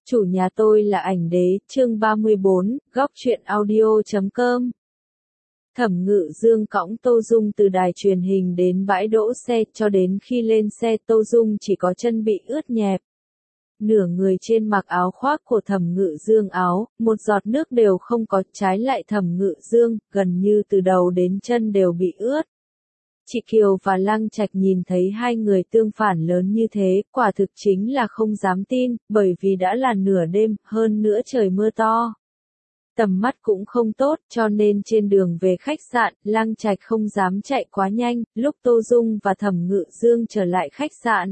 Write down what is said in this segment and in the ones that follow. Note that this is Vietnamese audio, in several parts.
Chủ nhà tôi là ảnh đế, chương 34, góc truyện audio.com. Thẩm Ngự Dương cõng Tô Dung từ đài truyền hình đến bãi đỗ xe, cho đến khi lên xe Tô Dung chỉ có chân bị ướt nhẹp. Nửa người trên mặc áo khoác của Thẩm Ngự Dương áo, một giọt nước đều không có, trái lại Thẩm Ngự Dương, gần như từ đầu đến chân đều bị ướt. Chị Kiều và Lăng Trạch nhìn thấy hai người tương phản lớn như thế, quả thực chính là không dám tin, bởi vì đã là nửa đêm, hơn nữa trời mưa to. Tầm mắt cũng không tốt, cho nên trên đường về khách sạn, Lăng Trạch không dám chạy quá nhanh, lúc Tô Dung và Thẩm Ngự Dương trở lại khách sạn.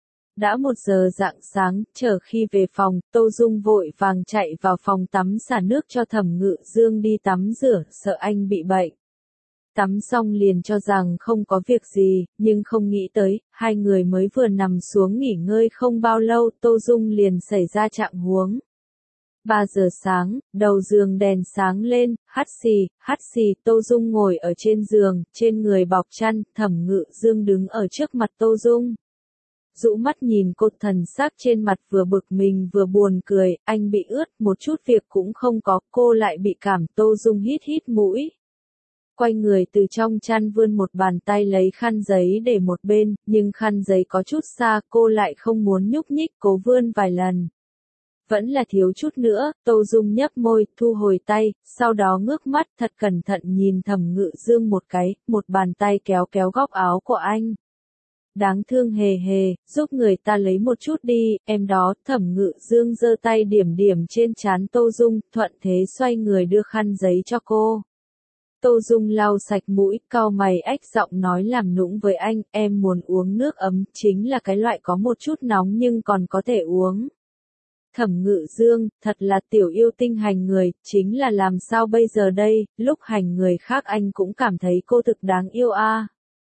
Đã 1 giờ rạng sáng, chờ khi về phòng, Tô Dung vội vàng chạy vào phòng tắm xả nước cho Thẩm Ngự Dương đi tắm rửa, sợ anh bị bệnh. Tắm xong liền cho rằng không có việc gì, nhưng không nghĩ tới, hai người mới vừa nằm xuống nghỉ ngơi không bao lâu, Tô Dung liền xảy ra trạng huống. 3 giờ sáng, đầu giường đèn sáng lên, hắt xì, Tô Dung ngồi ở trên giường, trên người bọc chăn, Thẩm Ngự Dương đứng ở trước mặt Tô Dung. Dụ mắt nhìn cô, thần sắc trên mặt vừa bực mình vừa buồn cười, anh bị ướt, một chút việc cũng không có, cô lại bị cảm. Tô Dung hít mũi. Quay người từ trong chăn vươn một bàn tay lấy khăn giấy để một bên, nhưng khăn giấy có chút xa, cô lại không muốn nhúc nhích, cố vươn vài lần. Vẫn là thiếu chút nữa, Tô Dung nhấp môi, thu hồi tay, sau đó ngước mắt thật cẩn thận nhìn Thẩm Ngự Dương một cái, một bàn tay kéo góc áo của anh. Đáng thương hề, giúp người ta lấy một chút đi, em đó. Thẩm Ngự Dương giơ tay điểm trên trán Tô Dung, thuận thế xoay người đưa khăn giấy cho cô. Tô Dung lau sạch mũi, cau mày ách giọng nói làm nũng với anh, em muốn uống nước ấm, chính là cái loại có một chút nóng nhưng còn có thể uống. Thẩm Ngự Dương, thật là tiểu yêu tinh hành người, chính là làm sao bây giờ đây, lúc hành người khác anh cũng cảm thấy cô thực đáng yêu a.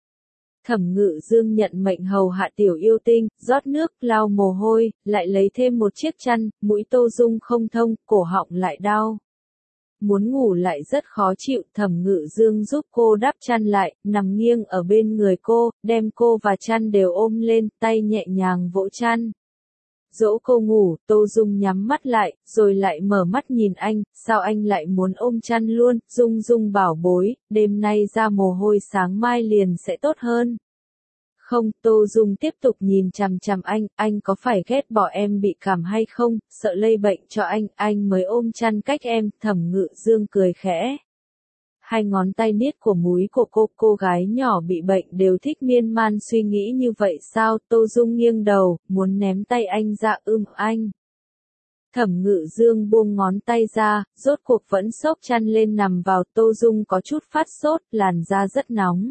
Thẩm Ngự Dương nhận mệnh hầu hạ tiểu yêu tinh, rót nước, lau mồ hôi, lại lấy thêm một chiếc chăn, mũi Tô Dung không thông, cổ họng lại đau. Muốn ngủ lại rất khó chịu, Thẩm Ngự Dương giúp cô đắp chăn lại, nằm nghiêng ở bên người cô, đem cô và chăn đều ôm lên, tay nhẹ nhàng vỗ chăn. Dỗ cô ngủ, Tô Dung nhắm mắt lại, rồi lại mở mắt nhìn anh, sao anh lại muốn ôm chăn luôn, Dung bảo bối, đêm nay ra mồ hôi sáng mai liền sẽ tốt hơn. Không, Tô Dung tiếp tục nhìn chằm anh có phải ghét bỏ em bị cảm hay không, sợ lây bệnh cho anh mới ôm chăn cách em. Thẩm Ngự Dương cười khẽ. Hai ngón tay niết của múi của cô gái nhỏ bị bệnh đều thích miên man suy nghĩ như vậy sao? Tô Dung nghiêng đầu, muốn ném tay anh ra. Anh. Thẩm Ngự Dương buông ngón tay ra, rốt cuộc vẫn xốc chăn lên nằm vào. Tô Dung có chút phát sốt, làn da rất nóng.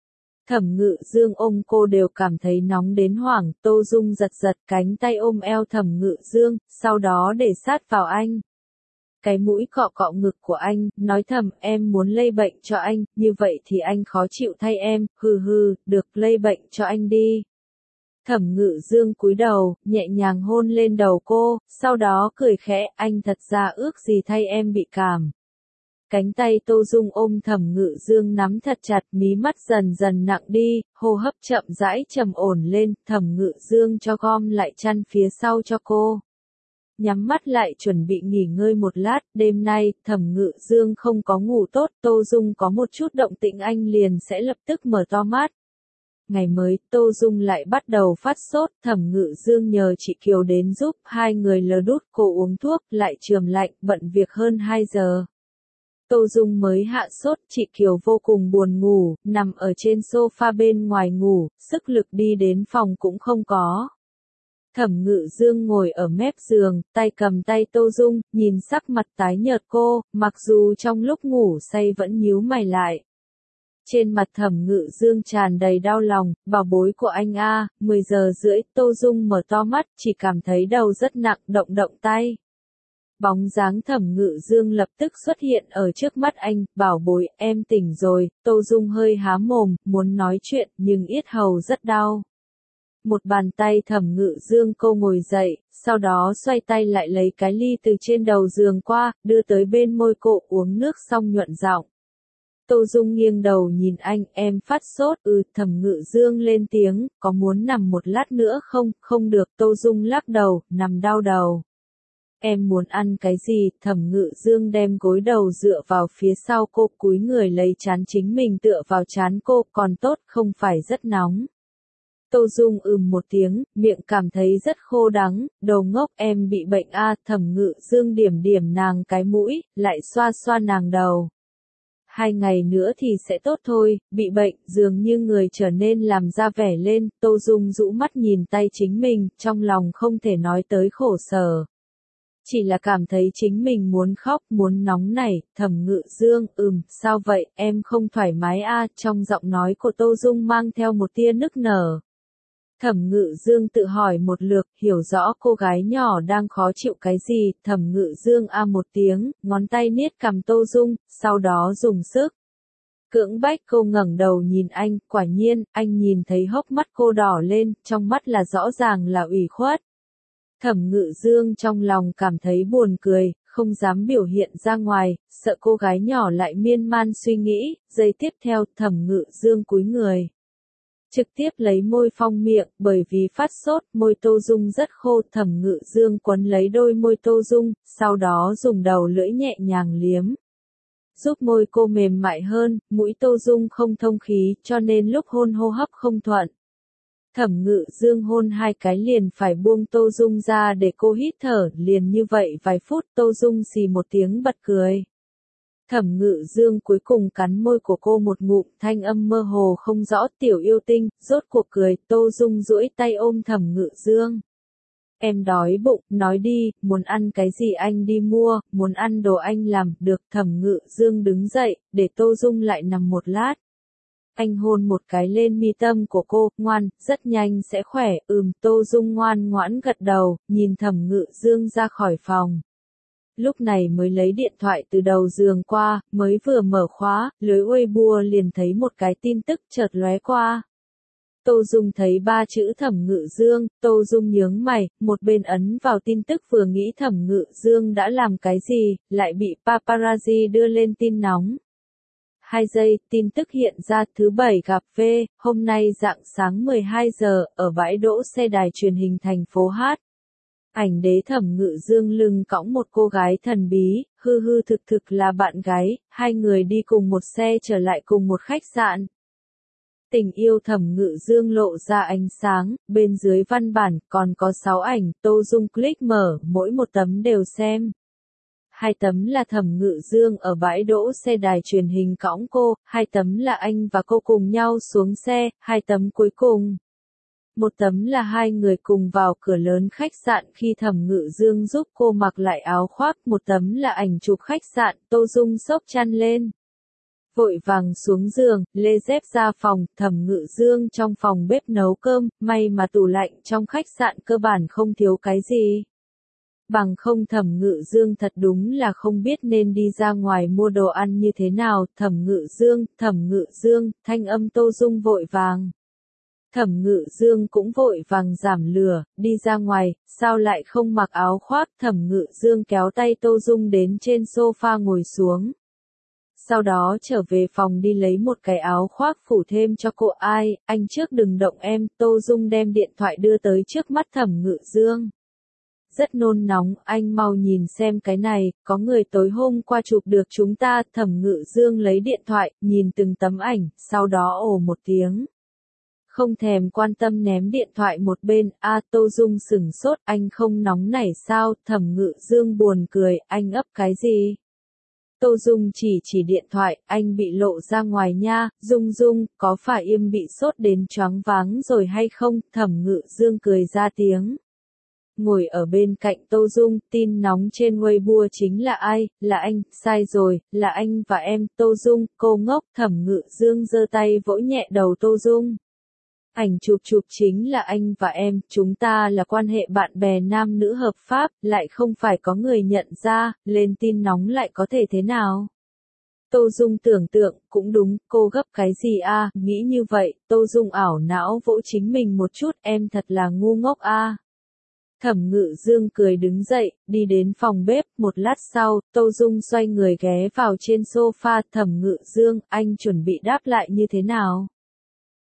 Thẩm Ngự Dương ôm cô đều cảm thấy nóng đến hoảng, Tô Dung giật cánh tay ôm eo Thẩm Ngự Dương, sau đó để sát vào anh. Cái mũi cọ ngực của anh, nói thầm, em muốn lây bệnh cho anh, như vậy thì anh khó chịu thay em, được, lây bệnh cho anh đi. Thẩm Ngự Dương cúi đầu, nhẹ nhàng hôn lên đầu cô, sau đó cười khẽ, anh thật ra ước gì thay em bị cảm. Cánh tay Tô Dung ôm Thẩm Ngự Dương nắm thật chặt, mí mắt dần nặng đi, hô hấp chậm rãi trầm ổn lên, Thẩm Ngự Dương cho gom lại chăn phía sau cho cô. Nhắm mắt lại chuẩn bị nghỉ ngơi một lát, đêm nay, Thẩm Ngự Dương không có ngủ tốt, Tô Dung có một chút động tĩnh anh liền sẽ lập tức mở to mắt. Ngày mới, Tô Dung lại bắt đầu phát sốt, Thẩm Ngự Dương nhờ chị Kiều đến giúp, hai người lờ đút cô uống thuốc, lại chườm lạnh, bận việc hơn 2 giờ. Tô Dung mới hạ sốt, chị Kiều vô cùng buồn ngủ, nằm ở trên sofa bên ngoài ngủ, sức lực đi đến phòng cũng không có. Thẩm Ngự Dương ngồi ở mép giường, tay cầm tay Tô Dung, nhìn sắc mặt tái nhợt cô, mặc dù trong lúc ngủ say vẫn nhíu mày lại. Trên mặt Thẩm Ngự Dương tràn đầy đau lòng, bảo bối của anh a. 10 giờ rưỡi, Tô Dung mở to mắt, chỉ cảm thấy đầu rất nặng, động tay. Bóng dáng Thẩm Ngự Dương lập tức xuất hiện ở trước mắt anh, bảo bối, em tỉnh rồi. Tô Dung hơi há mồm, muốn nói chuyện, nhưng yết hầu rất đau. Một bàn tay Thẩm Ngự Dương cô ngồi dậy, sau đó xoay tay lại lấy cái ly từ trên đầu giường qua, đưa tới bên môi cô, uống nước xong nhuận giọng. Tô Dung nghiêng đầu nhìn anh, em phát sốt. Thẩm Ngự Dương lên tiếng, có muốn nằm một lát nữa không? Không được. Tô Dung lắc đầu, nằm đau đầu. em muốn ăn cái gì? Thẩm Ngự Dương đem gối đầu dựa vào phía sau cô, cúi người lấy trán chính mình tựa vào trán cô, còn tốt, không phải rất nóng. Tô Dung một tiếng, miệng cảm thấy rất khô đắng, đồ ngốc, em bị bệnh a. Thẩm Ngự Dương điểm điểm nàng cái mũi, lại xoa xoa nàng đầu. 2 ngày nữa thì sẽ tốt thôi, bị bệnh, dường như người trở nên làm ra vẻ lên. Tô Dung rũ mắt nhìn tay chính mình, trong lòng không thể nói tới khổ sở. Chỉ là cảm thấy chính mình muốn khóc, muốn nóng nảy. Thẩm Ngự Dương, sao vậy, em không thoải mái a? Trong giọng nói của Tô Dung mang theo một tia nức nở. Thẩm Ngự Dương tự hỏi một lượt, hiểu rõ cô gái nhỏ đang khó chịu cái gì. Thẩm Ngự Dương một tiếng, ngón tay niết cằm Tô Dung, sau đó dùng sức cưỡng bách cô ngẩng đầu nhìn anh. Quả nhiên, anh nhìn thấy hốc mắt cô đỏ lên, trong mắt là rõ ràng là ủy khuất. Thẩm Ngự Dương trong lòng cảm thấy buồn cười, không dám biểu hiện ra ngoài, sợ cô gái nhỏ lại miên man suy nghĩ. Giây tiếp theo, Thẩm Ngự Dương cúi người, trực tiếp lấy môi phong miệng, bởi vì phát sốt, môi Tô Dung rất khô. Thẩm Ngự Dương quấn lấy đôi môi Tô Dung, sau đó dùng đầu lưỡi nhẹ nhàng liếm, giúp môi cô mềm mại hơn. Mũi Tô Dung không thông khí, cho nên lúc hôn hô hấp không thuận. Thẩm Ngự Dương hôn 2 cái liền phải buông Tô Dung ra để cô hít thở, liền như vậy vài phút. Tô Dung xì một tiếng bật cười. Thẩm Ngự Dương cuối cùng cắn môi của cô một ngụm, thanh âm mơ hồ không rõ, tiểu yêu tinh, rốt cuộc cười. Tô Dung duỗi tay ôm Thẩm Ngự Dương. Em đói bụng, nói đi, muốn ăn cái gì anh đi mua, muốn ăn đồ anh làm, được. Thẩm Ngự Dương đứng dậy, để Tô Dung lại nằm một lát. Anh hôn một cái lên mi tâm của cô, ngoan, rất nhanh sẽ khỏe. Tô Dung ngoan ngoãn gật đầu, nhìn Thẩm Ngự Dương ra khỏi phòng. Lúc này mới lấy điện thoại từ đầu giường qua, mới vừa mở khóa, lưới Weibo liền thấy một cái tin tức chợt lóe qua. Tô Dung thấy 3 chữ Thẩm Ngự Dương, Tô Dung nhướng mày, một bên ấn vào tin tức vừa nghĩ Thẩm Ngự Dương đã làm cái gì, lại bị paparazzi đưa lên tin nóng. 2 giây, tin tức hiện ra. Thứ Bảy gặp V, hôm nay rạng sáng 12 giờ, ở bãi đỗ xe đài truyền hình thành phố Hát. Ảnh đế Thẩm Ngự Dương lưng cõng một cô gái thần bí, hư hư thực thực là bạn gái, 2 người đi cùng một xe trở lại cùng một khách sạn. Tình yêu Thẩm Ngự Dương lộ ra ánh sáng, bên dưới văn bản còn có 6 ảnh. Tô Dung click mở, mỗi một tấm đều xem. 2 tấm là Thẩm Ngự Dương ở bãi đỗ xe đài truyền hình cõng cô, 2 tấm là anh và cô cùng nhau xuống xe, 2 tấm cuối cùng. Một tấm là 2 người cùng vào cửa lớn khách sạn khi Thẩm Ngự Dương giúp cô mặc lại áo khoác, một tấm là ảnh chụp khách sạn. Tô Dung xốc chăn lên, vội vàng xuống giường, lê dép ra phòng. Thẩm Ngự Dương trong phòng bếp nấu cơm, may mà tủ lạnh trong khách sạn cơ bản không thiếu cái gì. Bằng không Thẩm Ngự Dương thật đúng là không biết nên đi ra ngoài mua đồ ăn như thế nào. Thẩm Ngự Dương, thanh âm Tô Dung vội vàng. Thẩm Ngự Dương cũng vội vàng giảm lửa, đi ra ngoài, sao lại không mặc áo khoác. Thẩm Ngự Dương kéo tay Tô Dung đến trên sofa ngồi xuống. Sau đó trở về phòng đi lấy một cái áo khoác phủ thêm cho cô. Ai, anh trước đừng động em. Tô Dung đem điện thoại đưa tới trước mắt Thẩm Ngự Dương. Rất nôn nóng, anh mau nhìn xem cái này, có người tối hôm qua chụp được chúng ta. Thẩm Ngự Dương lấy điện thoại, nhìn từng tấm ảnh, sau đó ồ một tiếng. Không thèm quan tâm ném điện thoại một bên. Tô Dung sửng sốt, anh không nóng nảy sao? Thẩm Ngự Dương buồn cười, anh ấp cái gì? Tô Dung chỉ điện thoại, anh bị lộ ra ngoài nha. Dung, có phải im bị sốt đến choáng váng rồi hay không? Thẩm Ngự Dương cười ra tiếng. Ngồi ở bên cạnh Tô Dung, tin nóng trên Weibo chính là ai? Là anh, sai rồi, là anh và em. Tô Dung, cô ngốc. Thẩm Ngự Dương giơ tay vỗ nhẹ đầu Tô Dung. Ảnh chụp chính là anh và em, chúng ta là quan hệ bạn bè nam nữ hợp pháp, lại không phải có người nhận ra, lên tin nóng lại có thể thế nào? Tô Dung tưởng tượng, cũng đúng, cô gấp cái gì nghĩ như vậy. Tô Dung ảo não vỗ chính mình một chút, em thật là ngu ngốc Thẩm Ngự Dương cười đứng dậy, đi đến phòng bếp. Một lát sau, Tô Dung xoay người ghé vào trên sofa. Thẩm Ngự Dương, anh chuẩn bị đáp lại như thế nào?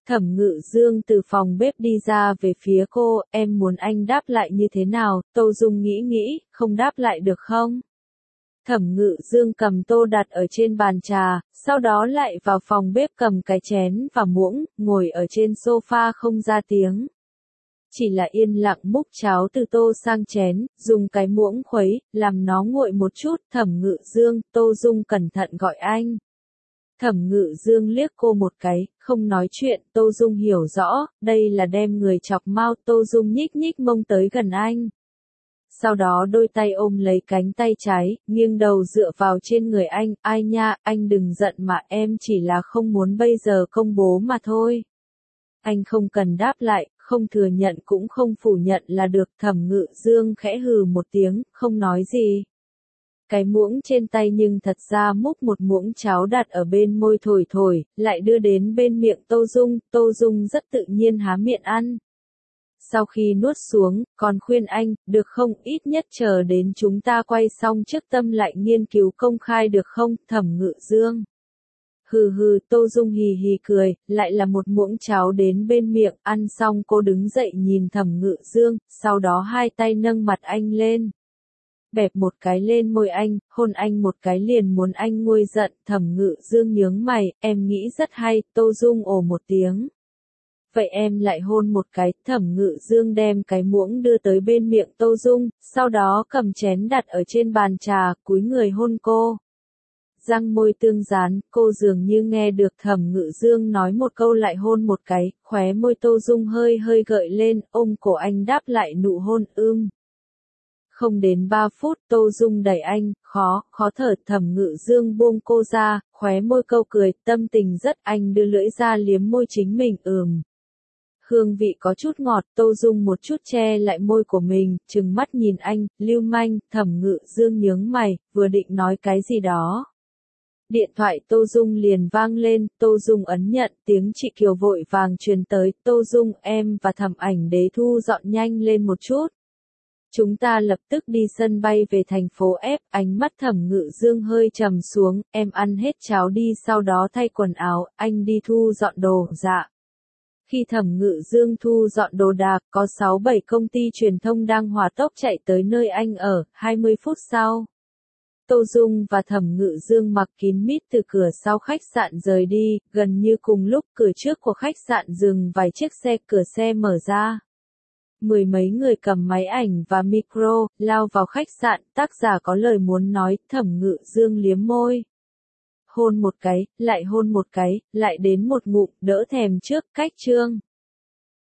Thẩm Ngự Dương từ phòng bếp đi ra về phía cô, em muốn anh đáp lại như thế nào, Tô Dung nghĩ, không đáp lại được không? Thẩm Ngự Dương cầm tô đặt ở trên bàn trà, sau đó lại vào phòng bếp cầm cái chén và muỗng, ngồi ở trên sofa không ra tiếng. Chỉ là yên lặng múc cháo từ tô sang chén, dùng cái muỗng khuấy, làm nó nguội một chút, Thẩm Ngự Dương, Tô Dung cẩn thận gọi anh. Thẩm Ngự Dương liếc cô một cái, không nói chuyện, Tô Dung hiểu rõ, đây là đem người chọc mau, Tô Dung nhích nhích mông tới gần anh. Sau đó đôi tay ôm lấy cánh tay trái, nghiêng đầu dựa vào trên người anh, ai nha, anh đừng giận mà em chỉ là không muốn bây giờ công bố mà thôi. Anh không cần đáp lại, không thừa nhận cũng không phủ nhận là được, Thẩm Ngự Dương khẽ hừ một tiếng, không nói gì. Cái muỗng trên tay nhưng thật ra múc một muỗng cháo đặt ở bên môi thổi thổi, lại đưa đến bên miệng Tô Dung rất tự nhiên há miệng ăn. Sau khi nuốt xuống, còn khuyên anh, được không, ít nhất chờ đến chúng ta quay xong trước tâm lại nghiên cứu công khai được không, Thẩm Ngự Dương. Hừ hừ, Tô Dung hì hì cười, lại là một muỗng cháo đến bên miệng, ăn xong cô đứng dậy nhìn Thẩm Ngự Dương, sau đó hai tay nâng mặt anh lên. Bẹp một cái lên môi anh, hôn anh một cái liền muốn anh nguôi giận, Thẩm Ngự Dương nhướng mày, em nghĩ rất hay, Tô Dung ồ một tiếng. Vậy em lại hôn một cái, Thẩm Ngự Dương đem cái muỗng đưa tới bên miệng Tô Dung, sau đó cầm chén đặt ở trên bàn trà, cúi người hôn cô. Răng môi tương dán, cô dường như nghe được Thẩm Ngự Dương nói một câu lại hôn một cái, khóe môi Tô Dung hơi hơi gợi lên, ôm cổ anh đáp lại nụ hôn, Không đến 3 phút, Tô Dung đẩy anh, khó thở, Thẩm Ngự Dương buông cô ra, khóe môi câu cười, tâm tình rất, anh đưa lưỡi ra liếm môi chính mình, Hương vị có chút ngọt, Tô Dung một chút che lại môi của mình, trừng mắt nhìn anh, lưu manh, Thẩm Ngự Dương nhướng mày, vừa định nói cái gì đó. Điện thoại Tô Dung liền vang lên, Tô Dung ấn nhận, tiếng chị Kiều vội vàng truyền tới, Tô Dung, em và Thẩm Ảnh Đế thu dọn nhanh lên một chút. Chúng ta lập tức đi sân bay về thành phố F, ánh mắt Thẩm Ngự Dương hơi trầm xuống, em ăn hết cháo đi sau đó thay quần áo, anh đi thu dọn đồ, dạ. Khi Thẩm Ngự Dương thu dọn đồ đạc, có 6-7 công ty truyền thông đang hỏa tốc chạy tới nơi anh ở, 20 phút sau. Tô Dung và Thẩm Ngự Dương mặc kín mít từ cửa sau khách sạn rời đi, gần như cùng lúc cửa trước của khách sạn dừng vài chiếc xe, cửa xe mở ra. Mười mấy người cầm máy ảnh và micro, lao vào khách sạn, tác giả có lời muốn nói, Thẩm Ngự Dương liếm môi. Hôn một cái, lại hôn một cái, lại đến một ngụm, đỡ thèm trước, cách chương.